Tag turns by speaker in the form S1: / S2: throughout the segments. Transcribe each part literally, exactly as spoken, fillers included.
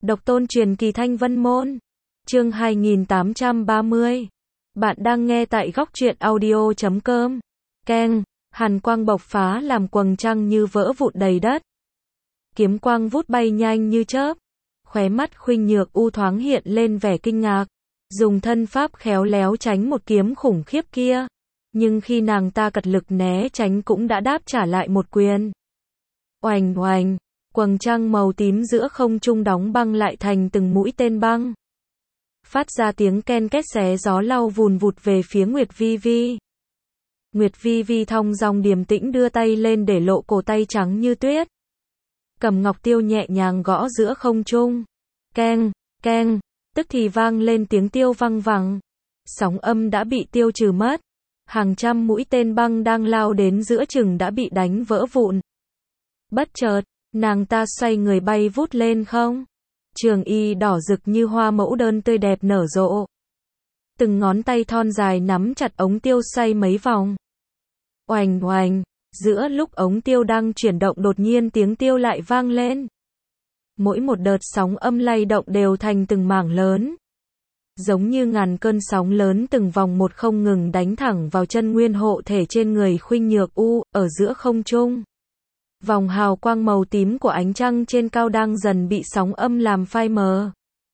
S1: Độc tôn truyền kỳ Thanh Vân Môn. Chương hai nghìn tám trăm ba mươi. Bạn đang nghe tại góc truyện audio chấm com. Keng, hàn quang bộc phá làm quầng trăng như vỡ vụn đầy đất. Kiếm quang vút bay nhanh như chớp. Khóe mắt Khuynh Nhược U thoáng hiện lên vẻ kinh ngạc, dùng thân pháp khéo léo tránh một kiếm khủng khiếp kia, nhưng khi nàng ta cật lực né tránh cũng đã đáp trả lại một quyền. Oành oành, quầng trăng màu tím giữa không trung đóng băng lại thành từng mũi tên băng, phát ra tiếng ken két xé gió lao vùn vụt về phía Nguyệt Vi Vi. Nguyệt Vi Vi thong dong điềm tĩnh đưa tay lên để lộ cổ tay trắng như tuyết, cầm ngọc tiêu nhẹ nhàng gõ giữa không trung. Keng, keng, tức thì vang lên tiếng tiêu văng vẳng. Sóng âm đã bị tiêu trừ mất. Hàng trăm mũi tên băng đang lao đến giữa chừng đã bị đánh vỡ vụn. Bất chợt, nàng ta xoay người bay vút lên không. Trường y đỏ rực như hoa mẫu đơn tươi đẹp nở rộ. Từng ngón tay thon dài nắm chặt ống tiêu xoay mấy vòng. Oành oành, giữa lúc ống tiêu đang chuyển động đột nhiên tiếng tiêu lại vang lên. Mỗi một đợt sóng âm lay động đều thành từng mảng lớn, giống như ngàn cơn sóng lớn từng vòng một không ngừng đánh thẳng vào chân nguyên hộ thể trên người Khuynh Nhược U, ở giữa không trung. Vòng hào quang màu tím của ánh trăng trên cao đang dần bị sóng âm làm phai mờ.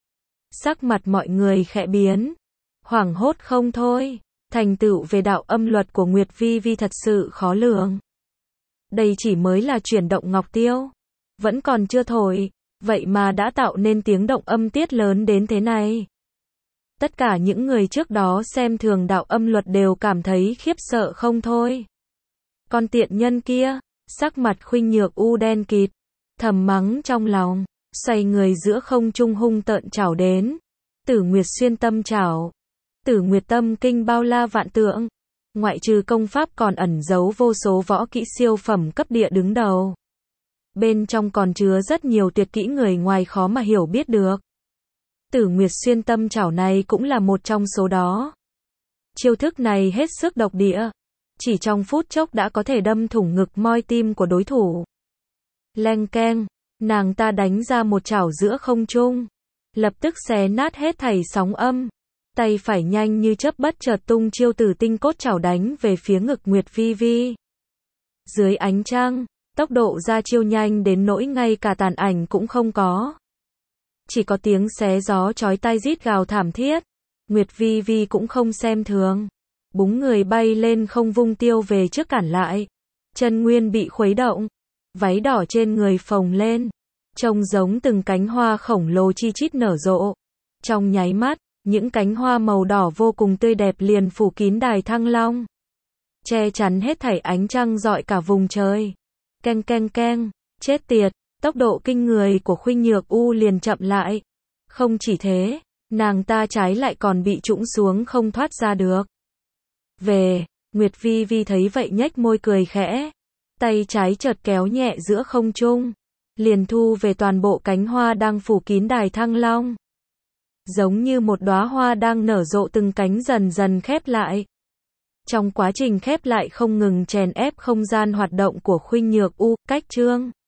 S1: Sắc mặt mọi người khẽ biến, hoảng hốt không thôi, thành tựu về đạo âm luật của Nguyệt Vi Vi thật sự khó lường. Đây chỉ mới là chuyển động ngọc tiêu, vẫn còn chưa thổi, vậy mà đã tạo nên tiếng động âm tiết lớn đến thế này. Tất cả những người trước đó xem thường đạo âm luật đều cảm thấy khiếp sợ không thôi. Con tiện nhân kia, sắc mặt Khuynh Nhược U đen kịt, thầm mắng trong lòng, xoay người giữa không trung hung tợn chảo đến. Tử Nguyệt xuyên tâm chảo, Tử Nguyệt tâm kinh bao la vạn tượng, ngoại trừ công pháp còn ẩn giấu vô số võ kỹ siêu phẩm cấp địa đứng đầu. Bên trong còn chứa rất nhiều tuyệt kỹ người ngoài khó mà hiểu biết được. Tử Nguyệt xuyên tâm chảo này cũng là một trong số đó. Chiêu thức này hết sức độc địa, chỉ trong phút chốc đã có thể đâm thủng ngực moi tim của đối thủ. Leng keng, nàng ta đánh ra một chảo giữa không trung, lập tức xé nát hết thảy sóng âm. Tay phải nhanh như chớp bất chợt tung chiêu Tử Tinh cốt chảo đánh về phía ngực Nguyệt Vi Vi. Dưới ánh trăng, tốc độ ra chiêu nhanh đến nỗi ngay cả tàn ảnh cũng không có. Chỉ có tiếng xé gió chói tai rít gào thảm thiết. Nguyệt Vi Vi cũng không xem thường, búng người bay lên không vung tiêu về trước cản lại. Chân nguyên bị khuấy động, váy đỏ trên người phồng lên, trông giống từng cánh hoa khổng lồ chi chít nở rộ. Trong nháy mắt, những cánh hoa màu đỏ vô cùng tươi đẹp liền phủ kín đài Thăng Long, che chắn hết thảy ánh trăng rọi cả vùng trời. Keng keng keng, chết tiệt, tốc độ kinh người của Khuynh Nhược U liền chậm lại. Không chỉ thế, nàng ta trái lại còn bị trũng xuống không thoát ra được. Về, Nguyệt Vi Vi thấy vậy nhếch môi cười khẽ, tay trái chợt kéo nhẹ giữa không trung, liền thu về toàn bộ cánh hoa đang phủ kín đài Thăng Long. Giống như một đóa hoa đang nở rộ từng cánh dần dần khép lại. Trong quá trình khép lại không ngừng chèn ép không gian hoạt động của Khuynh Nhược U, cách chương